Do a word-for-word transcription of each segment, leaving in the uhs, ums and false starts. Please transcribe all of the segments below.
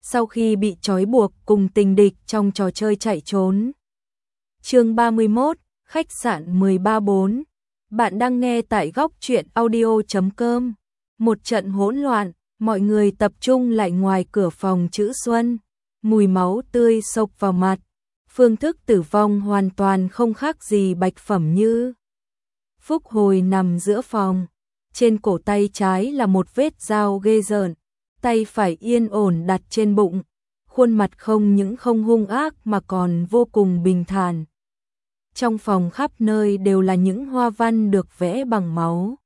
sau khi bị trói buộc cùng tình địch trong trò chơi chạy trốn. Chương ba mươi mốt, khách sạn một ba bốn. Bạn đang nghe tại góc truyện audio chấm com. Một trận hỗn loạn, mọi người tập trung lại ngoài cửa phòng chữ Xuân, mùi máu tươi xộc vào mặt. Phương thức tử vong hoàn toàn không khác gì Bạch Phẩm Như. Phúc Hồi nằm giữa phòng, trên cổ tay trái là một vết dao ghê rợn, tay phải yên ổn đặt trên bụng, khuôn mặt không những không hung ác mà còn vô cùng bình thản. Trong phòng khắp nơi đều là những hoa văn được vẽ bằng máu,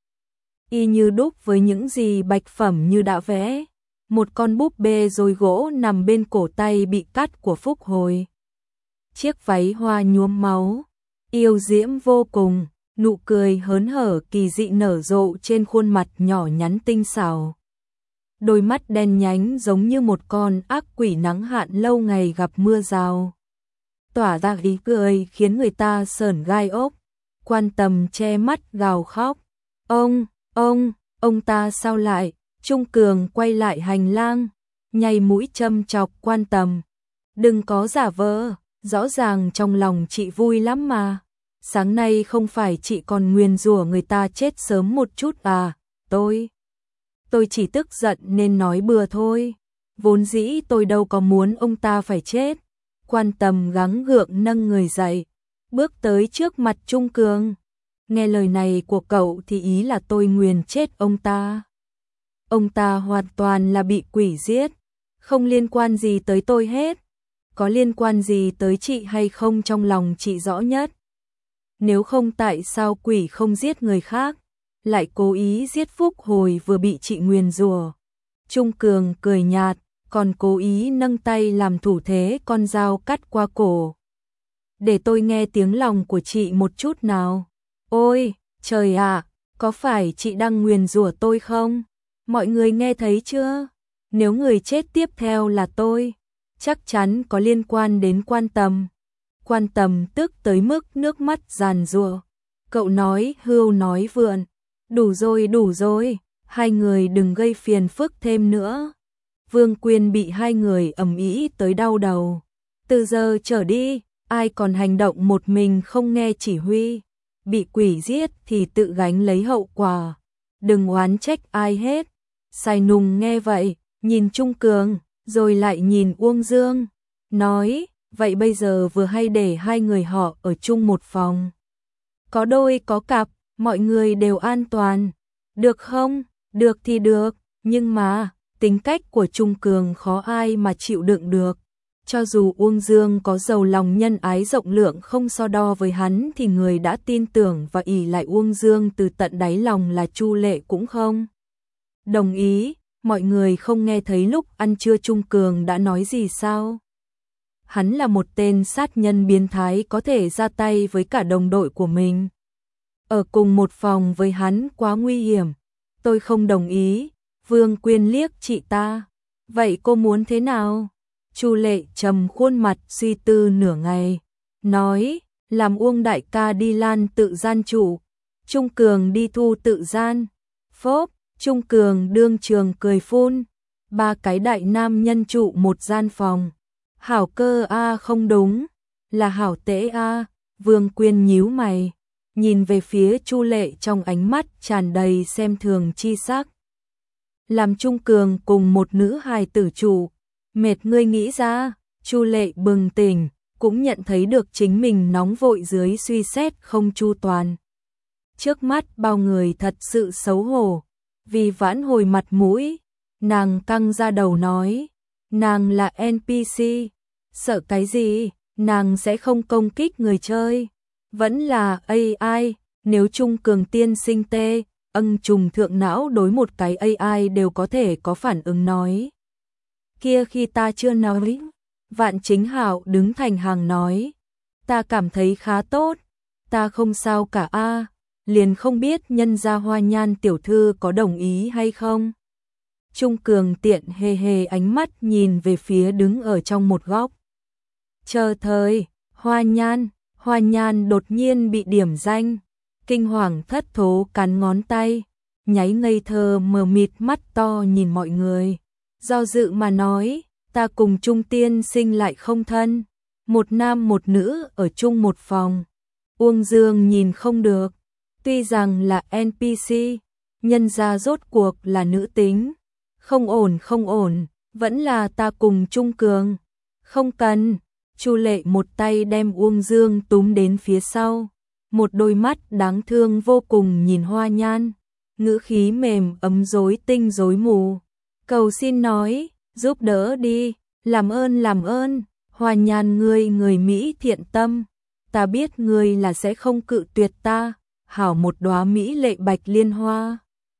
y như đúc với những gì Bạch Phẩm Như đã vẽ. Một con búp bê rồi gỗ nằm bên cổ tay bị cắt của Phúc Hồi. Chiếc váy hoa nhuốm máu, yêu diễm vô cùng, nụ cười hớn hở kỳ dị nở rộ trên khuôn mặt nhỏ nhắn tinh xảo. Đôi mắt đen nhánh giống như một con ác quỷ nắng hạn lâu ngày gặp mưa rào, tỏa ra ý cười khiến người ta sởn gai ốc. Quan Tầm che mắt gào khóc. Ông, ông, ông ta sao lại? Trung Cường quay lại hành lang, nhay mũi châm chọc Quan Tầm. Đừng có giả vờ, rõ ràng trong lòng chị vui lắm mà. Sáng nay không phải chị còn nguyền rủa người ta chết sớm một chút à? Tôi, tôi chỉ tức giận nên nói bừa thôi. Vốn dĩ tôi đâu có muốn ông ta phải chết. Quan Tầm gắng gượng nâng người dậy, bước tới trước mặt Trung Cường. Nghe lời này của cậu thì ý là tôi nguyền chết ông ta. Ông ta hoàn toàn là bị quỷ giết, không liên quan gì tới tôi hết. Có liên quan gì tới chị hay không trong lòng chị rõ nhất. Nếu không tại sao quỷ không giết người khác, lại cố ý giết Phúc Hồi vừa bị chị nguyền rủa. Trung Cường cười nhạt, còn cố ý nâng tay làm thủ thế con dao cắt qua cổ. Để tôi nghe tiếng lòng của chị một chút nào. Ôi, trời ạ, có phải chị đang nguyền rủa tôi không? Mọi người nghe thấy chưa? Nếu người chết tiếp theo là tôi, chắc chắn có liên quan đến Quan Tầm. Quan Tầm tức tới mức nước mắt giàn giụa. Cậu nói hưu nói vượn. Đủ rồi đủ rồi, hai người đừng gây phiền phức thêm nữa. Vương Quyên bị hai người ầm ĩ tới đau đầu. Từ giờ trở đi, ai còn hành động một mình không nghe chỉ huy, bị quỷ giết thì tự gánh lấy hậu quả. Đừng oán trách ai hết. Sai Nùng nghe vậy, nhìn Trung Cường, rồi lại nhìn Uông Dương, nói, vậy bây giờ vừa hay để hai người họ ở chung một phòng. Có đôi có cặp, mọi người đều an toàn. Được không? Được thì được, nhưng mà, tính cách của Trung Cường khó ai mà chịu đựng được. Cho dù Uông Dương có giàu lòng nhân ái rộng lượng không so đo với hắn thì người đã tin tưởng và ỷ lại Uông Dương từ tận đáy lòng là Chu Lệ cũng không đồng ý. Mọi người không nghe thấy lúc ăn trưa Trung Cường đã nói gì sao? Hắn là một tên sát nhân biến thái có thể ra tay với cả đồng đội của mình. Ở cùng một phòng với hắn quá nguy hiểm. Tôi không đồng ý. Vương Quyên liếc chị ta. Vậy cô muốn thế nào? Chu Lệ trầm khuôn mặt suy tư nửa ngày, nói, làm Uông đại ca đi Lan tự gian trụ, Trung Cường đi Thu tự gian. Phốp, Trung Cường đương trường cười phun, ba cái đại nam nhân trụ một gian phòng. Hảo cơ a không đúng, là hảo tễ a. Vương Quyên nhíu mày, nhìn về phía Chu Lệ trong ánh mắt tràn đầy xem thường chi sắc. Làm Trung Cường cùng một nữ hài tử trụ, mệt ngươi nghĩ ra. Chu Lệ bừng tỉnh, cũng nhận thấy được chính mình nóng vội dưới suy xét không chu toàn. Trước mắt bao người thật sự xấu hổ, vì vãn hồi mặt mũi, nàng căng ra đầu nói, nàng là en pê xê, sợ cái gì, nàng sẽ không công kích người chơi, vẫn là a i. Nếu Trung Cường tiên sinh tê, ân trùng thượng não đối một cái a i đều có thể có phản ứng nói. Kia khi ta chưa nói, Vạn Chính Hạo đứng thành hàng nói, ta cảm thấy khá tốt, ta không sao cả a, liền không biết nhân gia Hoa Nhan tiểu thư có đồng ý hay không. Trung Cường tiện hề hề ánh mắt nhìn về phía đứng ở trong một góc. Chờ thời, Hoa Nhan, Hoa Nhan đột nhiên bị điểm danh, kinh hoàng thất thố cắn ngón tay, nháy ngây thơ mờ mịt mắt to nhìn mọi người. Do dự mà nói, ta cùng Trung tiên sinh lại không thân, một nam một nữ ở chung một phòng. Uông Dương nhìn không được, tuy rằng là en pê xê, nhân ra rốt cuộc là nữ tính, không ổn không ổn, vẫn là ta cùng Trung Cường. Không cần, Chu Lệ một tay đem Uông Dương túm đến phía sau, một đôi mắt đáng thương vô cùng nhìn Hoa Nhan, ngữ khí mềm ấm rối tinh rối mù. Cầu xin nói, giúp đỡ đi, làm ơn làm ơn, Hoa Nhan ngươi người Mỹ thiện tâm, ta biết ngươi là sẽ không cự tuyệt ta, hảo một đóa mỹ lệ bạch liên hoa.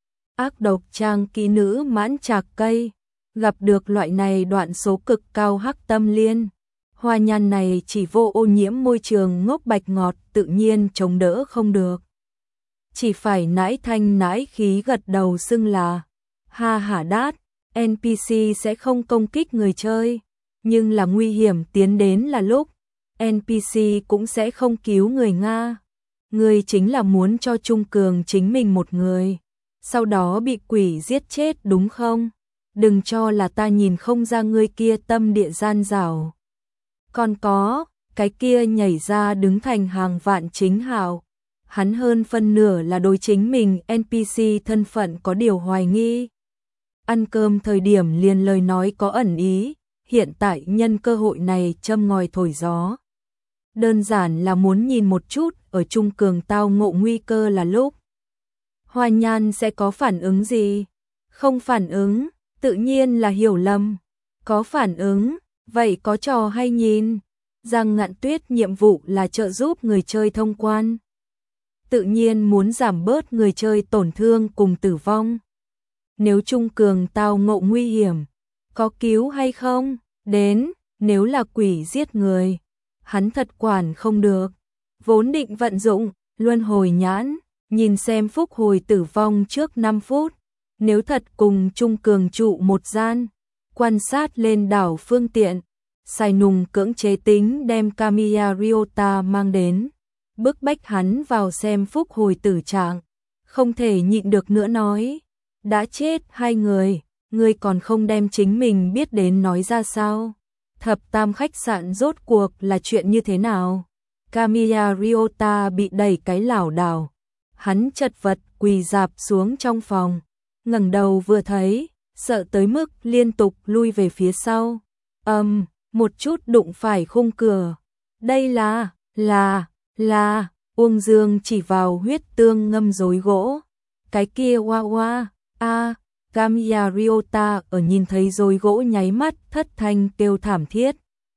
Ác độc trang kỹ nữ mãn trạc cây, gặp được loại này đoạn số cực cao hắc tâm liên. Hoa Nhan này chỉ vô ô nhiễm môi trường ngốc bạch ngọt tự nhiên chống đỡ không được. Chỉ phải nãi thanh nãi khí gật đầu xưng là, ha hả đát, en pê xê sẽ không công kích người chơi, nhưng là nguy hiểm tiến đến là lúc, en pê xê cũng sẽ không cứu người Nga. Người chính là muốn cho Trung Cường chính mình một người, sau đó bị quỷ giết chết đúng không? Đừng cho là ta nhìn không ra ngươi kia tâm địa gian dảo. Còn có, cái kia nhảy ra đứng thành hàng vạn chính hào. Hắn hơn phân nửa là đối chính mình en pê xê thân phận có điều hoài nghi. Ăn cơm thời điểm liền lời nói có ẩn ý, hiện tại nhân cơ hội này châm ngòi thổi gió. Đơn giản là muốn nhìn một chút ở Trung Cường tao ngộ nguy cơ là lúc. Hoa Nhan sẽ có phản ứng gì? Không phản ứng, tự nhiên là hiểu lầm. Có phản ứng, vậy có trò hay nhìn. Giang Ngạn Tuyết nhiệm vụ là trợ giúp người chơi thông quan. Tự nhiên muốn giảm bớt người chơi tổn thương cùng tử vong. Nếu Trung Cường tao ngộ nguy hiểm, có cứu hay không? Đến, nếu là quỷ giết người, hắn thật quản không được. Vốn định vận dụng, luân hồi nhãn, nhìn xem phúc hồi tử vong trước năm phút. Nếu thật cùng Trung Cường trụ một gian, quan sát lên đảo phương tiện, Sai Nùng cưỡng chế tính đem Kamiya Ryota mang đến, bức bách hắn vào xem phúc hồi tử trạng, không thể nhịn được nữa nói, đã chết hai người, ngươi còn không đem chính mình biết đến nói ra sao? Thập tam khách sạn rốt cuộc là chuyện như thế nào? Kamiya Ryota bị đẩy cái lảo đảo, hắn chật vật quỳ dạp xuống trong phòng, ngẩng đầu vừa thấy, sợ tới mức liên tục lui về phía sau. Ầm, um, một chút đụng phải khung cửa. Đây là, là, là, Uông Dương chỉ vào huyết tương ngâm rối gỗ. Cái kia oa oa, a, Kamiya Ryota ở nhìn thấy rối gỗ nháy mắt thất thanh kêu thảm thiết.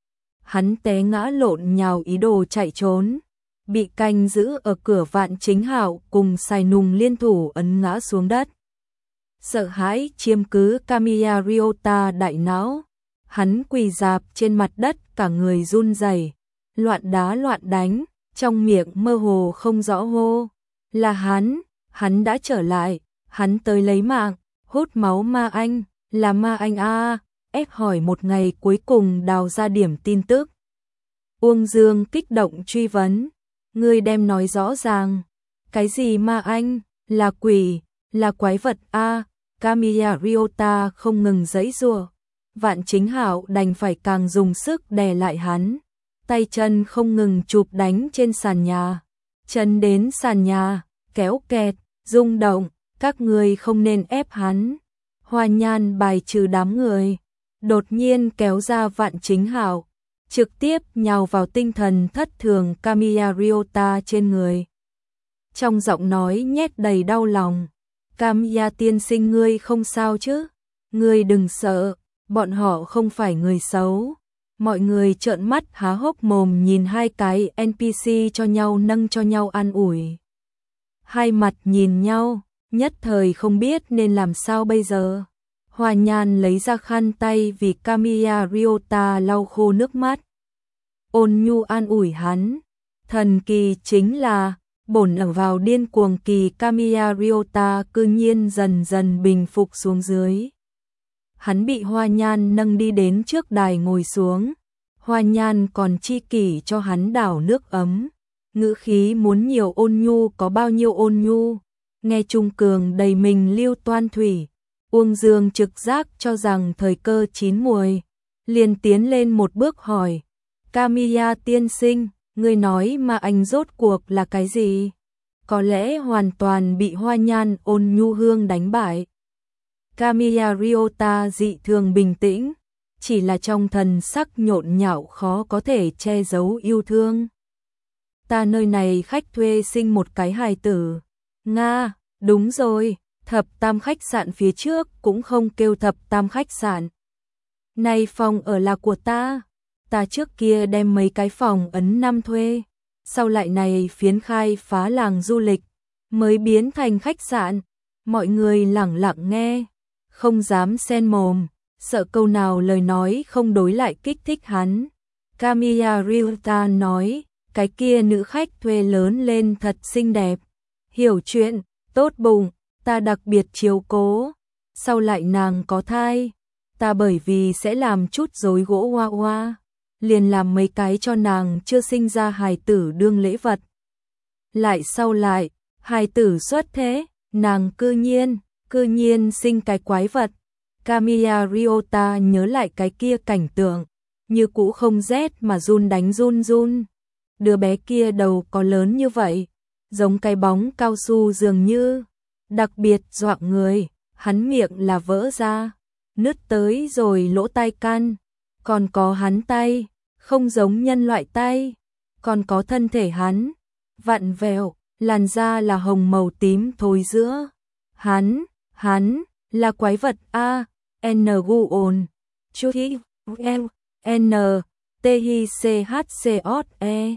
Hắn té ngã lộn nhào ý đồ chạy trốn, bị canh giữ ở cửa Vạn Chính Hạo cùng Sai Nùng liên thủ ấn ngã xuống đất. Sợ hãi chiếm cứ Kamiya Ryota đại não, hắn quỳ dạp trên mặt đất cả người run rẩy, loạn đá loạn đánh, trong miệng mơ hồ không rõ hô, là hắn, hắn đã trở lại, hắn tới lấy mạng, hút máu ma anh, là ma anh a, ép hỏi một ngày cuối cùng đào ra điểm tin tức. Uông Dương kích động truy vấn, ngươi đem nói rõ ràng, cái gì ma anh, là quỷ, là quái vật a? Kamiya Ryota không ngừng giãy giụa, Vạn Chính Hạo đành phải càng dùng sức đè lại hắn, tay chân không ngừng chụp đánh trên sàn nhà, chân đến sàn nhà, kéo kẹt, rung động, các người không nên ép hắn. Hoa Nhan bài trừ đám người, đột nhiên kéo ra Vạn Chính Hạo, trực tiếp nhào vào tinh thần thất thường Kamiya Ryota trên người. Trong giọng nói nhét đầy đau lòng, Kamiya tiên sinh ngươi không sao chứ? Ngươi đừng sợ, bọn họ không phải người xấu. Mọi người trợn mắt há hốc mồm nhìn hai cái en pê xê cho nhau nâng cho nhau an ủi. Hai mặt nhìn nhau, nhất thời không biết nên làm sao bây giờ. Hoa Nhan lấy ra khăn tay vì Kamiya Ryota lau khô nước mắt. Ôn nhu an ủi hắn. Thần kỳ chính là, bổn ở vào điên cuồng kỳ Kamiya Ryota cư nhiên dần dần bình phục xuống dưới. Hắn bị Hoa Nhan nâng đi đến trước đài ngồi xuống. Hoa Nhan còn chi kỷ cho hắn đảo nước ấm. Ngữ khí muốn nhiều ôn nhu có bao nhiêu ôn nhu. Nghe Trung Cường đầy mình lưu toan thủy. Uông Dương trực giác cho rằng thời cơ chín muồi. liền tiến lên một bước hỏi, Kamiya tiên sinh, ngươi nói mà anh rốt cuộc là cái gì? Có lẽ hoàn toàn bị Hoa Nhan Ôn Nhu Hương đánh bại. Kamiya Ryota dị thường bình tĩnh, chỉ là trong thần sắc nhộn nhạo khó có thể che giấu yêu thương. Ta nơi này khách thuê sinh một cái hài tử. Nga, đúng rồi, thập tam khách sạn phía trước cũng không kêu thập tam khách sạn. Này phòng ở là của ta. Ta trước kia đem mấy cái phòng ấn năm thuê, sau lại này phiến khai phá làng du lịch, mới biến thành khách sạn. Mọi người lẳng lặng nghe, không dám xen mồm, sợ câu nào lời nói không đối lại kích thích hắn. Kamiya Ryota nói, cái kia nữ khách thuê lớn lên thật xinh đẹp, hiểu chuyện, tốt bụng, ta đặc biệt chiếu cố. Sau lại nàng có thai, ta bởi vì sẽ làm chút rối gỗ hoa hoa, liền làm mấy cái cho nàng chưa sinh ra hài tử đương lễ vật. Lại sau lại, hài tử xuất thế, nàng cư nhiên, cư nhiên sinh cái quái vật. Kamiya Ryota nhớ lại cái kia cảnh tượng, như cũ không rét mà run đánh run run. Đứa bé kia đầu có lớn như vậy, giống cái bóng cao su dường như, đặc biệt dọa người, hắn miệng là vỡ ra, nứt tới rồi lỗ tai căn, còn có hắn tay, không giống nhân loại tay, còn có thân thể hắn, vặn vẹo, làn da là hồng màu tím thối giữa. Hắn, hắn, là quái vật A, N Guon, Chuhi, N, T Hi C H C O E.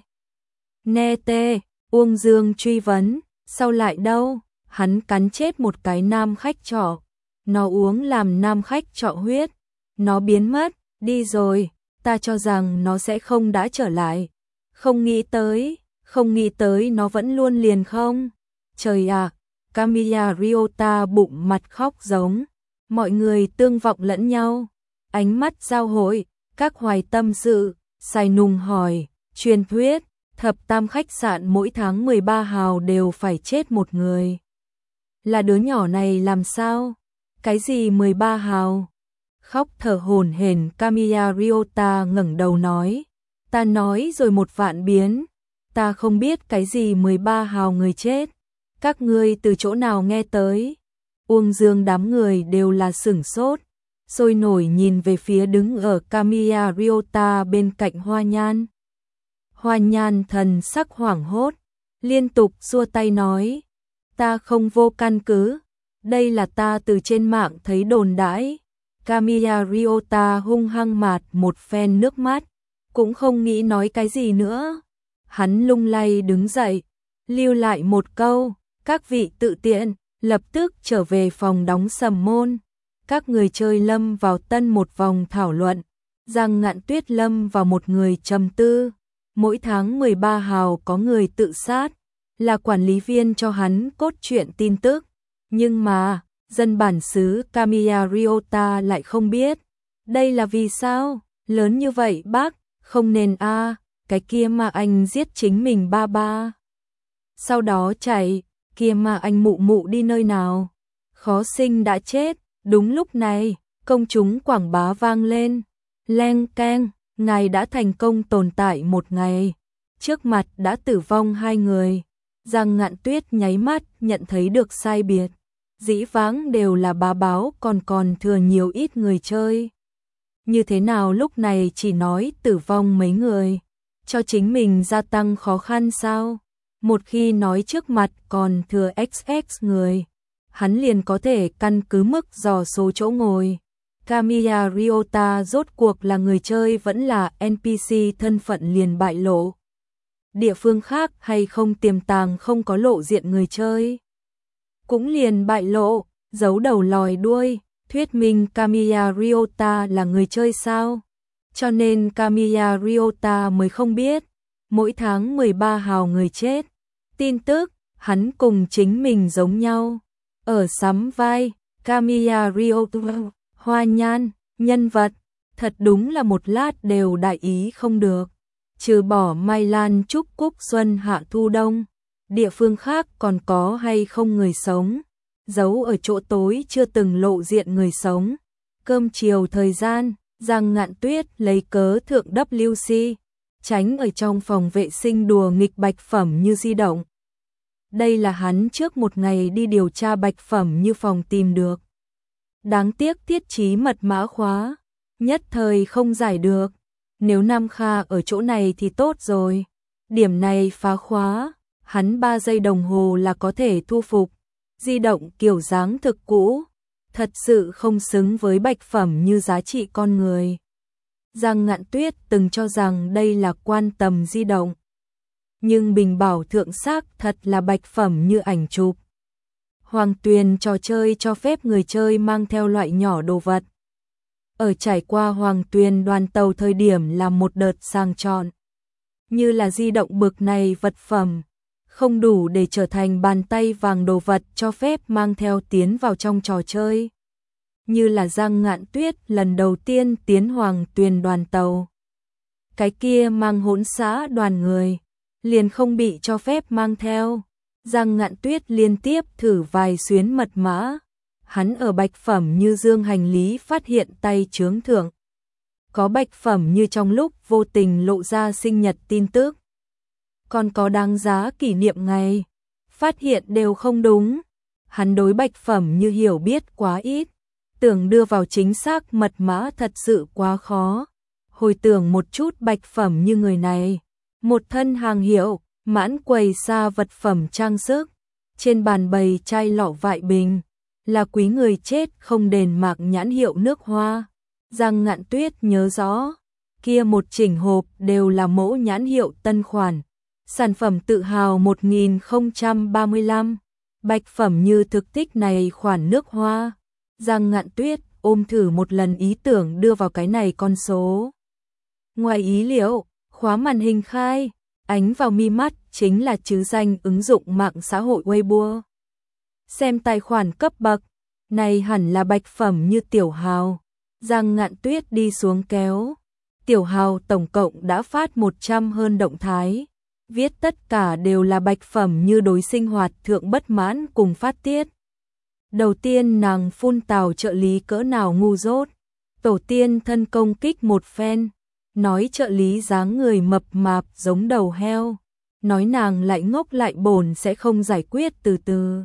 Nè tê, Uông Dương truy vấn, sau lại đâu? Hắn cắn chết một cái nam khách trọ, nó uống làm nam khách trọ huyết, nó biến mất, đi rồi, ta cho rằng nó sẽ không đã trở lại. Không nghĩ tới, không nghĩ tới nó vẫn luôn liền không. Trời ạ, à, Kamiya Ryota bụng mặt khóc giống, mọi người tương vọng lẫn nhau, ánh mắt giao hội, các hoài tâm sự, Sai Nùng hỏi, truyền thuyết, thập tam khách sạn mỗi tháng mười ba hào đều phải chết một người. Là đứa nhỏ này làm sao? Cái gì mười ba hào? Khóc thở hổn hển Kamiya Ryota ngẩng đầu nói, ta nói rồi một vạn biến, ta không biết cái gì mười ba hào người chết, các ngươi từ chỗ nào nghe tới? Uông Dương đám người đều là sửng sốt, sôi nổi nhìn về phía đứng ở Kamiya Ryota bên cạnh Hoa Nhan. Hoa Nhan thần sắc hoảng hốt, liên tục xua tay nói, ta không vô căn cứ, đây là ta từ trên mạng thấy đồn đãi. Kamiya Ryota hung hăng mạt một phen nước mắt, cũng không nghĩ nói cái gì nữa. Hắn lung lay đứng dậy, lưu lại một câu, các vị tự tiện, lập tức trở về phòng đóng sầm môn. Các người chơi lâm vào tân một vòng thảo luận, Giang Ngạn Tuyết lâm vào một người trầm tư. Mỗi tháng mười ba hào có người tự sát, là quản lý viên cho hắn cốt truyện tin tức. Nhưng mà, dân bản xứ Kamiya Ryota lại không biết. Đây là vì sao? Lớn như vậy bác, không nên a à, cái kia mà anh giết chính mình ba ba. Sau đó chạy, kia mà anh mụ mụ đi nơi nào? Khó sinh đã chết, đúng lúc này, công chúng quảng bá vang lên. Leng keng, ngài đã thành công tồn tại một ngày. Trước mặt đã tử vong hai người. Giang Ngạn Tuyết nháy mắt nhận thấy được sai biệt. Dĩ vãng đều là bá báo còn còn thừa nhiều ít người chơi. Như thế nào lúc này chỉ nói tử vong mấy người? Cho chính mình gia tăng khó khăn sao? Một khi nói trước mặt còn thừa ích ích người, hắn liền có thể căn cứ mức dò số chỗ ngồi. Kamiya Ryota rốt cuộc là người chơi vẫn là en pê xê thân phận liền bại lộ. Địa phương khác hay không tiềm tàng không có lộ diện người chơi, cũng liền bại lộ, giấu đầu lòi đuôi, thuyết minh Kamiya Ryota là người chơi sao? Cho nên Kamiya Ryota mới không biết, mỗi tháng mười ba hào người chết. Tin tức, hắn cùng chính mình giống nhau. Ở sắm vai, Kamiya Ryota, Hoa Nhan, nhân vật, thật đúng là một lát đều đại ý không được. Trừ bỏ Mai Lan Trúc Cúc Xuân Hạ Thu Đông, địa phương khác còn có hay không người sống, giấu ở chỗ tối chưa từng lộ diện người sống. Cơm chiều thời gian, Giang Ngạn Tuyết lấy cớ thượng W C, tránh ở trong phòng vệ sinh đùa nghịch Bạch Phẩm Như di động. Đây là hắn trước một ngày đi điều tra Bạch Phẩm Như phòng tìm được. Đáng tiếc thiết trí mật mã khóa, nhất thời không giải được. Nếu Nam Kha ở chỗ này thì tốt rồi. Điểm này phá khóa, hắn ba giây đồng hồ là có thể thu phục. Di động kiểu dáng thực cũ, thật sự không xứng với Bạch Phẩm Như giá trị con người. Giang Ngạn Tuyết từng cho rằng đây là quan tầm di động. Nhưng Bình bảo thượng xác thật là Bạch Phẩm Như ảnh chụp. Hoàng Tuyền trò chơi cho phép người chơi mang theo loại nhỏ đồ vật. Ở trải qua Hoàng Tuyền đoàn tàu thời điểm là một đợt sang chọn. Như là di động bực này vật phẩm, không đủ để trở thành bàn tay vàng đồ vật cho phép mang theo tiến vào trong trò chơi. Như là Giang Ngạn Tuyết lần đầu tiên tiến Hoàng Tuyền đoàn tàu. Cái kia mang hỗn xã đoàn người, liền không bị cho phép mang theo. Giang Ngạn Tuyết liên tiếp thử vài xuyến mật mã. Hắn ở Bạch Phẩm Như dương hành lý phát hiện tay chướng thượng. Có Bạch Phẩm Như trong lúc vô tình lộ ra sinh nhật tin tức. Còn có đáng giá kỷ niệm ngày. Phát hiện đều không đúng. Hắn đối Bạch Phẩm Như hiểu biết quá ít. Tưởng đưa vào chính xác mật mã thật sự quá khó. Hồi tưởng một chút Bạch Phẩm Như người này. Một thân hàng hiệu, mãn quầy xa vật phẩm trang sức. Trên bàn bày chai lọ vại bình. Là quý người chết không đền mạc nhãn hiệu nước hoa. Giang Ngạn Tuyết nhớ rõ. Kia một chỉnh hộp đều là mẫu nhãn hiệu tân khoản. Sản phẩm tự hào một nghìn không trăm ba mươi lăm. Bạch Phẩm Như thực thích này khoản nước hoa. Giang Ngạn Tuyết ôm thử một lần ý tưởng đưa vào cái này con số. Ngoài ý liệu, khóa màn hình khai, ánh vào mi mắt chính là chữ danh ứng dụng mạng xã hội Weibo. Xem tài khoản cấp bậc, này hẳn là Bạch Phẩm Như tiểu hào. Giang Ngạn Tuyết đi xuống kéo. Tiểu hào tổng cộng đã phát một trăm hơn động thái. Viết tất cả đều là Bạch Phẩm Như đối sinh hoạt thượng bất mãn cùng phát tiết. Đầu tiên nàng phun tào trợ lý cỡ nào ngu dốt. Tổ tiên thân công kích một phen. Nói trợ lý dáng người mập mạp giống đầu heo. Nói nàng lại ngốc lại bồn sẽ không giải quyết từ từ.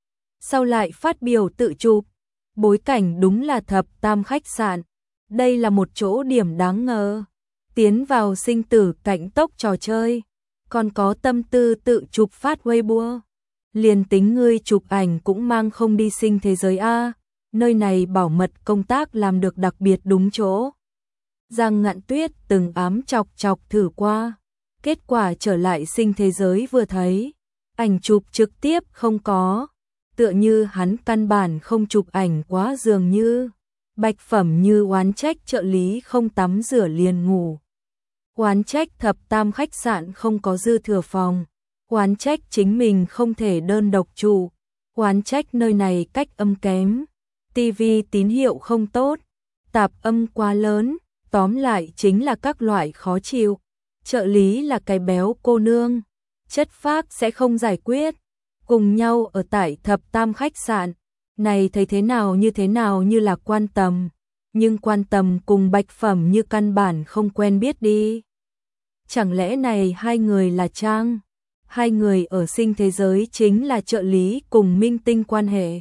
Sau lại phát biểu tự chụp. Bối cảnh đúng là thập tam khách sạn. Đây là một chỗ điểm đáng ngờ. Tiến vào sinh tử cảnh tốc trò chơi. Còn có tâm tư tự chụp phát Weibo. Liền tính ngươi chụp ảnh cũng mang không đi sinh thế giới A. Nơi này bảo mật công tác làm được đặc biệt đúng chỗ. Giang Ngạn Tuyết từng ám chọc chọc thử qua. Kết quả trở lại sinh thế giới vừa thấy. Ảnh chụp trực tiếp không có. Tựa như hắn căn bản không chụp ảnh quá dường như. Bạch Phẩm Như oán trách trợ lý không tắm rửa liền ngủ. Oán trách thập tam khách sạn không có dư thừa phòng. Oán trách chính mình không thể đơn độc trụ. Oán trách nơi này cách âm kém. Tivi tín hiệu không tốt. Tạp âm quá lớn. Tóm lại chính là các loại khó chịu. Trợ lý là cái béo cô nương. Chất phác sẽ không giải quyết. Cùng nhau ở tại thập tam khách sạn. Này thấy thế nào như thế nào như là quan tâm. Nhưng quan tâm cùng Bạch Phẩm Như căn bản không quen biết đi. Chẳng lẽ này hai người là trang? Hai người ở sinh thế giới chính là trợ lý cùng minh tinh quan hệ.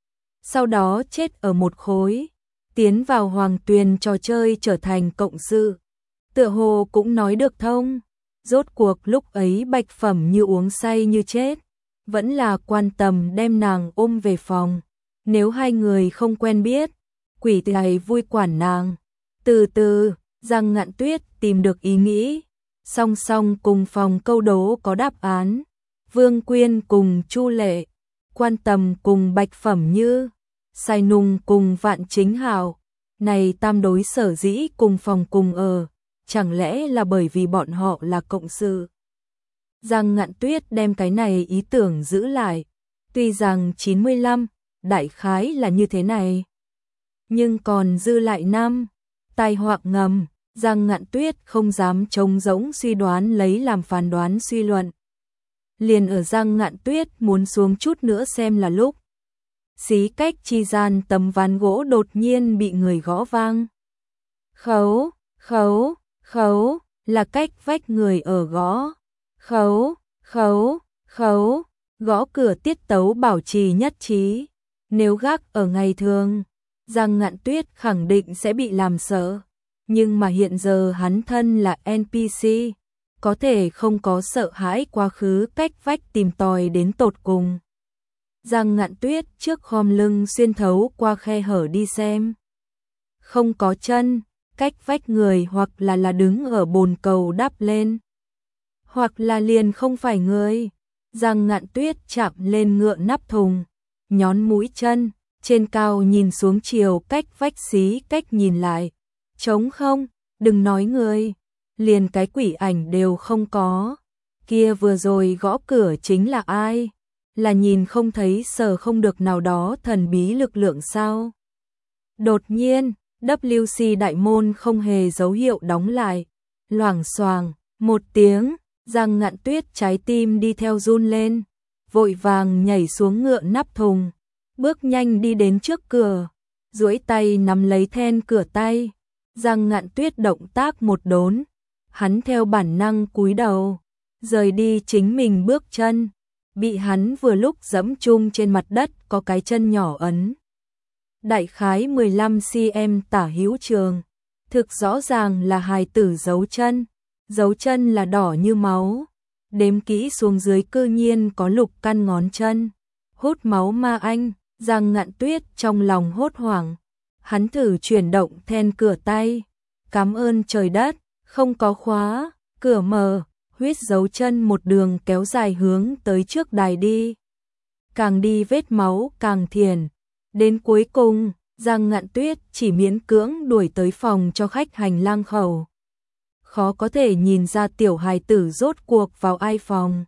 Sau đó chết ở một khối. Tiến vào Hoàng Tuyền trò chơi trở thành cộng sự. Tựa hồ cũng nói được thông. Rốt cuộc lúc ấy Bạch Phẩm Như uống say như chết. Vẫn là quan tâm đem nàng ôm về phòng. Nếu hai người không quen biết, quỷ tài vui quản nàng. Từ từ, Giang Ngạn Tuyết tìm được ý nghĩ. Song song cùng phòng câu đố có đáp án. Vương Quyên cùng Chu Lệ. Quan Tâm cùng Bạch Phẩm Như. Sai Nung cùng Vạn Chính Hào. Này tam đối sở dĩ cùng phòng cùng ở. Chẳng lẽ là bởi vì bọn họ là cộng sự? Giang Ngạn Tuyết đem cái này ý tưởng giữ lại. Tuy rằng chín mươi lăm, đại khái là như thế này. Nhưng còn dư lại năm. Tai họa ngầm. Giang Ngạn Tuyết không dám trông rỗng suy đoán lấy làm phán đoán suy luận. Liền ở Giang Ngạn Tuyết muốn xuống chút nữa xem là lúc. Xí cách chi gian tấm ván gỗ đột nhiên bị người gõ vang. Khấu, khấu, khấu, là cách vách người ở gõ. Khấu, khấu, khấu, gõ cửa tiết tấu bảo trì nhất trí. Nếu gác ở ngày thường, Giang Ngạn Tuyết khẳng định sẽ bị làm sợ. Nhưng mà hiện giờ hắn thân là en pê xê, có thể không có sợ hãi quá khứ cách vách tìm tòi đến tột cùng. Giang Ngạn Tuyết trước khom lưng xuyên thấu qua khe hở đi xem. Không có chân, cách vách người hoặc là là đứng ở bồn cầu đắp lên, hoặc là liền không phải người. Giang Ngạn Tuyết chạm lên ngựa nắp thùng, nhón mũi chân, trên cao nhìn xuống chiều cách vách xí cách nhìn lại. Trống không, đừng nói người, liền cái quỷ ảnh đều không có. Kia vừa rồi gõ cửa chính là ai? Là nhìn không thấy sờ không được nào đó thần bí lực lượng sao? Đột nhiên, vê xê đại môn không hề dấu hiệu đóng lại. Loảng xoàng, một tiếng, Giang Ngạn Tuyết trái tim đi theo run lên, vội vàng nhảy xuống ngựa nắp thùng, bước nhanh đi đến trước cửa, duỗi tay nắm lấy then cửa tay. Giang Ngạn Tuyết động tác một đốn, hắn theo bản năng cúi đầu, rời đi chính mình bước chân, bị hắn vừa lúc giẫm chung trên mặt đất có cái chân nhỏ ấn. Đại khái mười lăm xăng-ti-mét tả hữu trường, thực rõ ràng là hài tử dấu chân, dấu chân là đỏ như máu, đếm kỹ xuống dưới cư nhiên có lục căn ngón chân. Hút máu ma anh, Giang Ngạn Tuyết trong lòng hốt hoảng, hắn thử chuyển động then cửa tay, cảm ơn trời đất, không có khóa, cửa mở, huyết dấu chân một đường kéo dài hướng tới trước đài đi. Càng đi vết máu càng thiền, đến cuối cùng, Giang Ngạn Tuyết chỉ miễn cưỡng đuổi tới phòng cho khách hành lang khẩu. Khó có thể nhìn ra tiểu hài tử rốt cuộc vào ai phòng.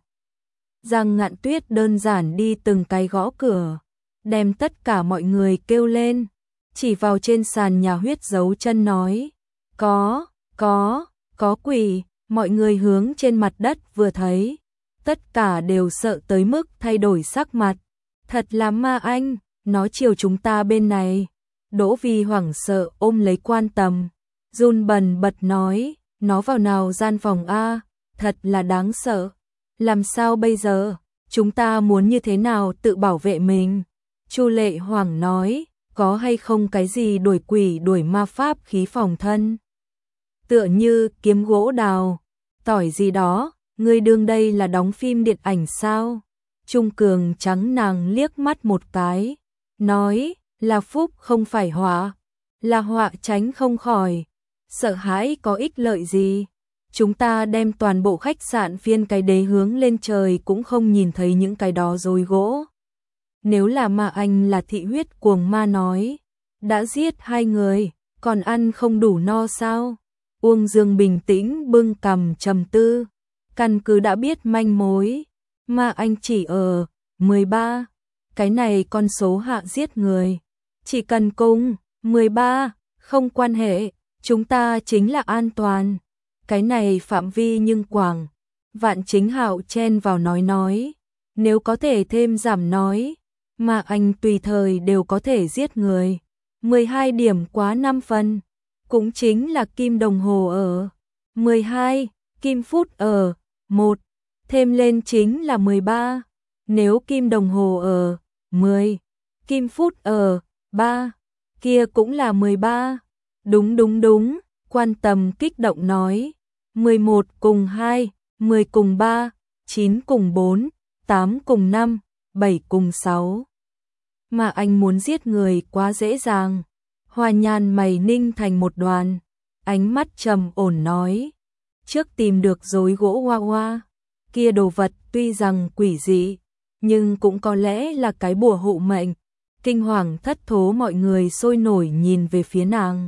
Giang Ngạn Tuyết đơn giản đi từng cái gõ cửa, đem tất cả mọi người kêu lên, chỉ vào trên sàn nhà huyết dấu chân nói, có, có, có quỷ. Mọi người hướng trên mặt đất vừa thấy, tất cả đều sợ tới mức thay đổi sắc mặt. Thật là ma anh, nó chiều chúng ta bên này. Đỗ Vi hoảng sợ ôm lấy quan tầm, run bần bật nói, nó vào nào gian phòng a, thật là đáng sợ. Làm sao bây giờ, chúng ta muốn như thế nào tự bảo vệ mình? Chu Lệ Hoàng nói, có hay không cái gì đuổi quỷ đuổi ma pháp khí phòng thân? Tựa như kiếm gỗ đào, tỏi gì đó, ngươi đương đây là đóng phim điện ảnh sao? Trung Cường trắng nàng liếc mắt một cái, nói, là phúc không phải họa, là họa tránh không khỏi, sợ hãi có ích lợi gì? Chúng ta đem toàn bộ khách sạn phiên cái đế hướng lên trời cũng không nhìn thấy những cái đó rồi gỗ. Nếu là ma anh là thị huyết cuồng ma nói, đã giết hai người, còn ăn không đủ no sao? Uông Dương bình tĩnh bưng cằm trầm tư, căn cứ đã biết manh mối, mà anh chỉ ở mười ba, cái này con số hạ giết người, chỉ cần cùng mười ba, không quan hệ, chúng ta chính là an toàn. Cái này phạm vi nhưng quảng. Vạn Chính Hạo chen vào nói nói, nếu có thể thêm giảm nói, mà anh tùy thời đều có thể giết người. mười hai điểm quá năm phần. Cũng chính là kim đồng hồ ở mười hai, kim phút ở một, thêm lên chính là mười ba. Nếu kim đồng hồ ở mười, kim phút ở ba, kia cũng là mười ba. Đúng đúng đúng, quan tầm kích động nói, mười một cùng hai, mười cùng ba, chín cùng bốn, tám cùng năm, bảy cùng sáu. Mà anh muốn giết người quá dễ dàng. Hoa Nhan mày ninh thành một đoàn, ánh mắt trầm ổn nói, trước tìm được rối gỗ hoa hoa, kia đồ vật tuy rằng quỷ dị, nhưng cũng có lẽ là cái bùa hộ mệnh. Kinh hoàng thất thố mọi người sôi nổi nhìn về phía nàng.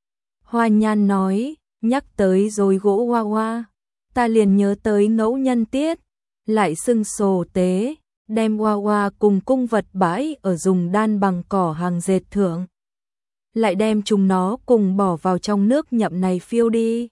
Hoa Nhan nói, nhắc tới rối gỗ hoa hoa, ta liền nhớ tới ngẫu nhân tiết, lại xưng sổ tế, đem hoa hoa cùng cung vật bãi ở dùng đan bằng cỏ hàng dệt thượng. Lại đem chúng nó cùng bỏ vào trong nước nhậm này phiêu đi.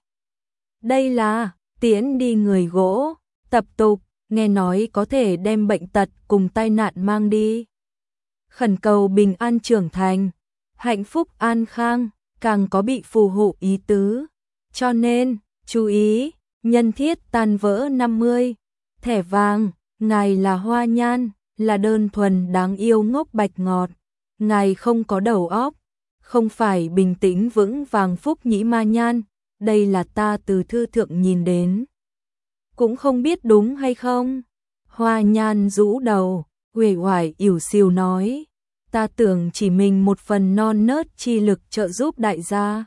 Đây là tiễn đi người gỗ, tập tục, nghe nói có thể đem bệnh tật cùng tai nạn mang đi. Khẩn cầu bình an trưởng thành, hạnh phúc an khang, càng có bị phù hộ ý tứ. Cho nên, chú ý, nhân thiết tan vỡ năm mươi. Thẻ vàng, ngài là Hoa Nhan, là đơn thuần đáng yêu ngốc bạch ngọt. Ngài không có đầu óc, không phải bình tĩnh vững vàng phúc nhĩ ma nhan, đây là ta từ thư thượng nhìn đến. Cũng không biết đúng hay không. Hoa Nhan rũ đầu, uể oải ỉu xìu nói, ta tưởng chỉ mình một phần non nớt chi lực trợ giúp đại gia.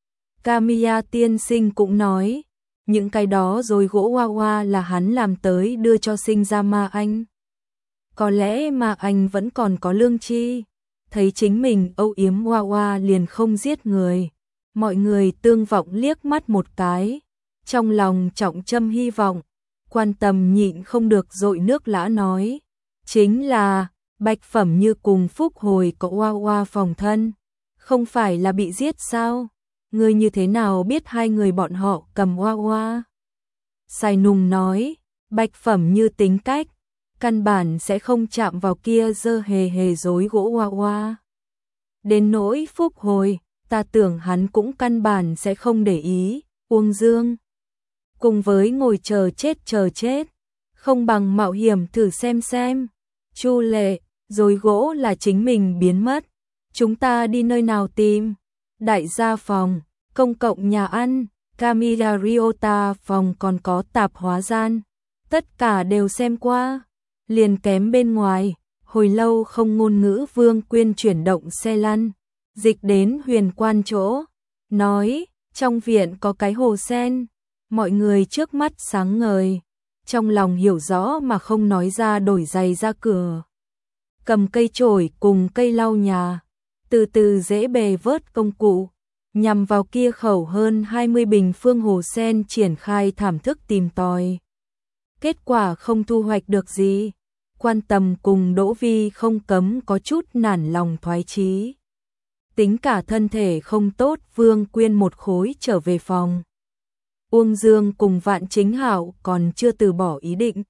Kamiya tiên sinh cũng nói, những cái đó rồi gỗ hoa hoa là hắn làm tới đưa cho sinh ra Ma Anh. Có lẽ Ma Anh vẫn còn có lương tri, thấy chính mình âu yếm hoa hoa liền không giết người. Mọi người tương vọng liếc mắt một cái, trong lòng trọng châm hy vọng, quan tâm nhịn không được dội nước lã nói, chính là Bạch Phẩm Như cùng Phúc Hồi có hoa hoa phòng thân, không phải là bị giết sao? Ngươi như thế nào biết hai người bọn họ cầm hoa hoa? Sai Nùng nói, Bạch Phẩm Như tính cách, căn bản sẽ không chạm vào kia dơ hề hề dối gỗ hoa hoa. Đến nỗi Phúc Hồi, ta tưởng hắn cũng căn bản sẽ không để ý. Uông Dương, cùng với ngồi chờ chết chờ chết, không bằng mạo hiểm thử xem xem. Chu Lệ, dối gỗ là chính mình biến mất, chúng ta đi nơi nào tìm? Đại gia phòng, công cộng nhà ăn, Camilla Ryota phòng, còn có tạp hóa gian, tất cả đều xem qua, liền kém bên ngoài. Hồi lâu không ngôn ngữ, Vương Quyên chuyển động xe lăn, dịch đến Huyền Quan chỗ, nói, trong viện có cái hồ sen. Mọi người trước mắt sáng ngời, trong lòng hiểu rõ mà không nói ra, đổi giày ra cửa. Cầm cây chổi cùng cây lau nhà, từ từ dễ bề vớt công cụ, nhằm vào kia khẩu hơn hai mươi bình phương hồ sen triển khai thảm thức tìm tòi. Kết quả không thu hoạch được gì. Quan Tâm cùng Đỗ Vi không cấm có chút nản lòng thoái chí. Tính cả thân thể không tốt, Vương Quyên một khối trở về phòng. Uông Dương cùng Vạn Chính Hạo còn chưa từ bỏ ý định.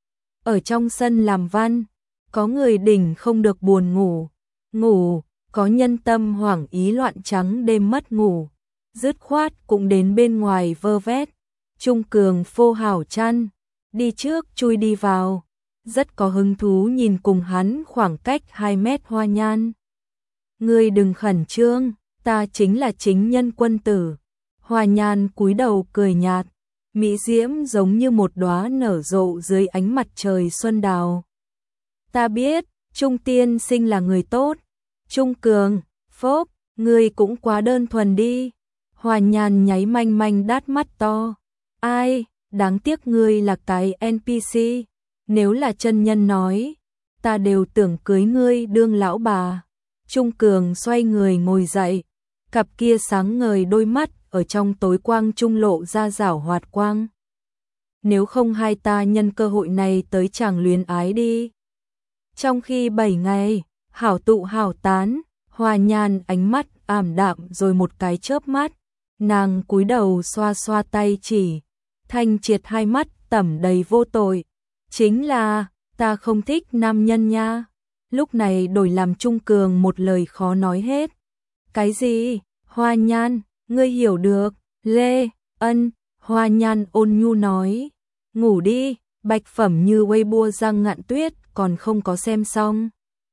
Ở trong sân làm văn, có người đỉnh không được buồn ngủ. Ngủ, có nhân tâm hoảng ý loạn trắng đêm mất ngủ. Dứt khoát cũng đến bên ngoài vơ vét. Trung Cường phô hảo chăn, đi trước chui đi vào. Rất có hứng thú nhìn cùng hắn khoảng cách hai mét Hoa Nhan. Ngươi đừng khẩn trương, ta chính là chính nhân quân tử. Hoa Nhan cúi đầu cười nhạt, mỹ diễm giống như một đóa nở rộ dưới ánh mặt trời xuân đào. Ta biết, Trung tiên sinh là người tốt. Trung Cường, phốp, ngươi cũng quá đơn thuần đi. Hoa Nhan nháy manh manh đát mắt to. Ai, đáng tiếc ngươi là cái en pê xê. Nếu là chân nhân nói, ta đều tưởng cưới ngươi đương lão bà. Trung Cường xoay người ngồi dậy, cặp kia sáng ngời đôi mắt ở trong tối quang trung lộ ra rảo hoạt quang. Nếu không hai ta nhân cơ hội này tới chàng luyến ái đi. Trong khi bảy ngày, hảo tụ hảo tán, Hoa Nhan ánh mắt ảm đạm rồi một cái chớp mắt, nàng cúi đầu xoa xoa tay chỉ, thanh triệt hai mắt tẩm đầy vô tội. Chính là, ta không thích nam nhân nha. Lúc này đổi làm Trung Cường một lời khó nói hết. Cái gì? Hoa Nhan, ngươi hiểu được. Lê, Ân, Hoa Nhan ôn nhu nói. Ngủ đi, Bạch Phẩm Như Weibo Giang Ngạn Tuyết còn không có xem xong.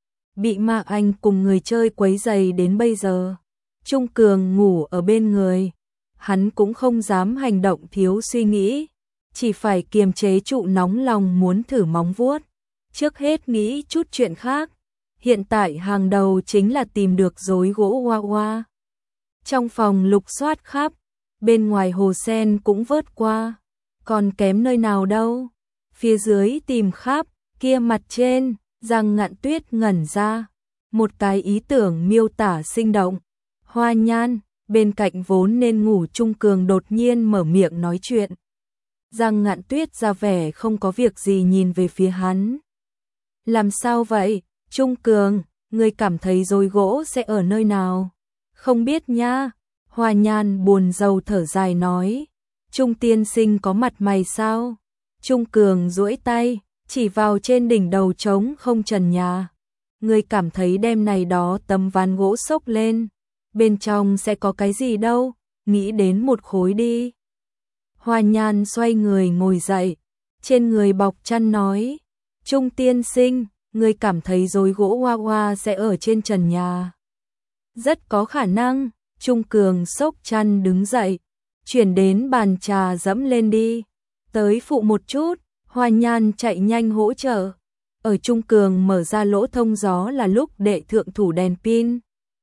Bị Ma Anh cùng người chơi quấy giày đến bây giờ. Trung Cường ngủ ở bên người. Hắn cũng không dám hành động thiếu suy nghĩ. Chỉ phải kiềm chế trụ nóng lòng muốn thử móng vuốt. Trước hết nghĩ chút chuyện khác. Hiện tại hàng đầu chính là tìm được rối gỗ hoa hoa. Trong phòng lục soát khắp, bên ngoài hồ sen cũng vớt qua. Còn kém nơi nào đâu. Phía dưới tìm khắp, kia mặt trên, Giang Ngạn Tuyết ngẩn ra. Một cái ý tưởng miêu tả sinh động. Hoa Nhan, bên cạnh vốn nên ngủ Trung Cường đột nhiên mở miệng nói chuyện. Giang Ngạn Tuyết ra vẻ không có việc gì nhìn về phía hắn. Làm sao vậy, Trung Cường, ngươi cảm thấy rối gỗ sẽ ở nơi nào? Không biết nha. Hoa Nhan buồn rầu thở dài nói. Trung tiên sinh có mặt mày sao? Trung Cường duỗi tay, chỉ vào trên đỉnh đầu trống không trần nhà. Ngươi cảm thấy đêm này đó tấm ván gỗ xốc lên, bên trong sẽ có cái gì đâu, nghĩ đến một khối đi. Hoa Nhan xoay người ngồi dậy, trên người bọc chăn nói, Trung tiên sinh, ngươi cảm thấy rối gỗ hoa hoa sẽ ở trên trần nhà. Rất có khả năng. Trung Cường xốc chăn đứng dậy, chuyển đến bàn trà dẫm lên đi. Tới phụ một chút, Hoa Nhan chạy nhanh hỗ trợ. Ở Trung Cường mở ra lỗ thông gió là lúc đệ thượng thủ đèn pin.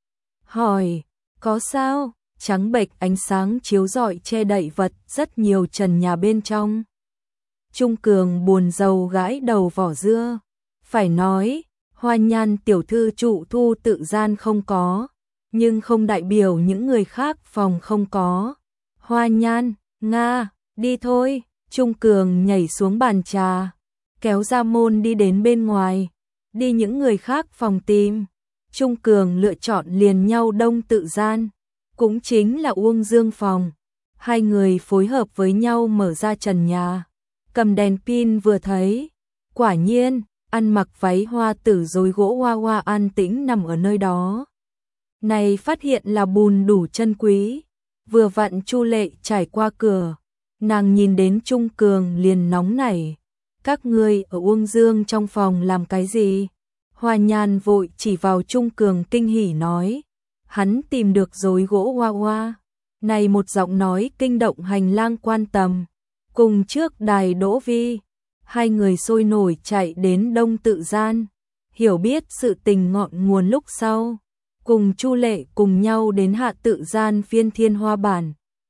Hỏi, có sao? Trắng bệch ánh sáng chiếu rọi che đậy vật rất nhiều trần nhà bên trong. Trung Cường buồn rầu gãi đầu vỏ dưa. Phải nói, Hoa Nhan tiểu thư trụ thu tự gian không có, nhưng không đại biểu những người khác phòng không có. Hoa Nhan, Nga, đi thôi. Trung Cường nhảy xuống bàn trà, kéo ra môn đi đến bên ngoài, đi những người khác phòng tìm. Trung Cường lựa chọn liền nhau đông tự gian, cũng chính là Uông Dương phòng. Hai người phối hợp với nhau mở ra trần nhà, cầm đèn pin vừa thấy, quả nhiên, ăn mặc váy hoa tử rối gỗ hoa hoa an tĩnh nằm ở nơi đó. Này phát hiện là bùn đủ chân quý, vừa vặn Chu Lệ trải qua cửa, nàng nhìn đến Trung Cường liền nóng nảy. Các ngươi ở Uông Dương trong phòng làm cái gì? Hoa Nhan vội chỉ vào Trung Cường kinh hỉ nói, hắn tìm được rối gỗ hoa hoa. Này một giọng nói kinh động hành lang quan tầm, cùng trước đài Đỗ Vi, hai người sôi nổi chạy đến đông tự gian, hiểu biết sự tình ngọn nguồn lúc sau. Cùng Chu Lệ cùng nhau đến hạ tự gian phiên thiên hoa bản.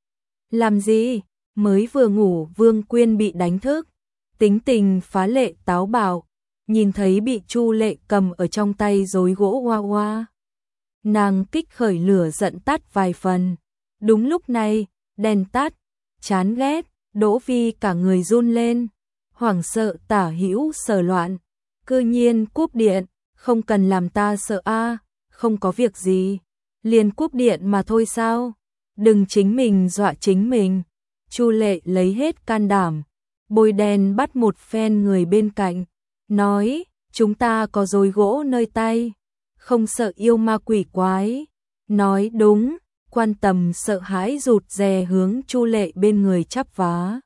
Làm gì? Mới vừa ngủ Vương Quyên bị đánh thức, tính tình phá lệ táo bạo, nhìn thấy bị Chu Lệ cầm ở trong tay rối gỗ hoa hoa. Nàng kích khởi lửa giận tắt vài phần. Đúng lúc này, đèn tắt, chán ghét, Đỗ Vi cả người run lên, hoảng sợ tả hữu sờ loạn, cư nhiên cúp điện, không cần làm ta sợ a. Không có việc gì, liền cúp điện mà thôi sao? Đừng chính mình dọa chính mình. Chu Lệ lấy hết can đảm, bôi đèn bắt một phen người bên cạnh, nói, chúng ta có rối gỗ nơi tay, không sợ yêu ma quỷ quái. Nói đúng, quan tầm sợ hãi rụt rè hướng Chu Lệ bên người chắp vá.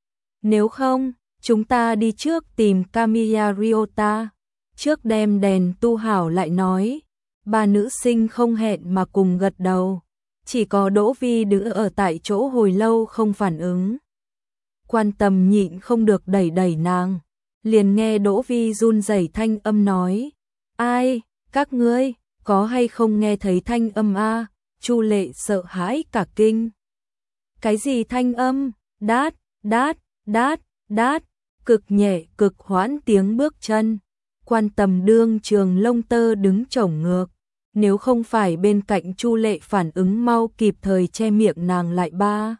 Nếu không, chúng ta đi trước tìm Camilla Ryota, trước đem đèn tu hảo lại nói. Ba nữ sinh không hẹn mà cùng gật đầu, chỉ có Đỗ Vi đứng ở tại chỗ hồi lâu không phản ứng. Quan tầm nhịn không được đẩy đẩy nàng, liền nghe Đỗ Vi run rẩy thanh âm nói, ai, các ngươi, có hay không nghe thấy thanh âm a? Chu Lệ sợ hãi cả kinh. Cái gì thanh âm? Đát, đát, đát, đát, cực nhẹ cực hoãn tiếng bước chân. Quan tầm đương trường lông tơ đứng chổng ngược, nếu không phải bên cạnh Chu Lệ phản ứng mau kịp thời che miệng nàng lại ba.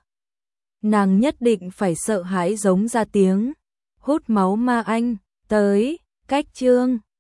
Nàng nhất định phải sợ hãi giống ra tiếng, hút máu ma anh, tới, cách chương.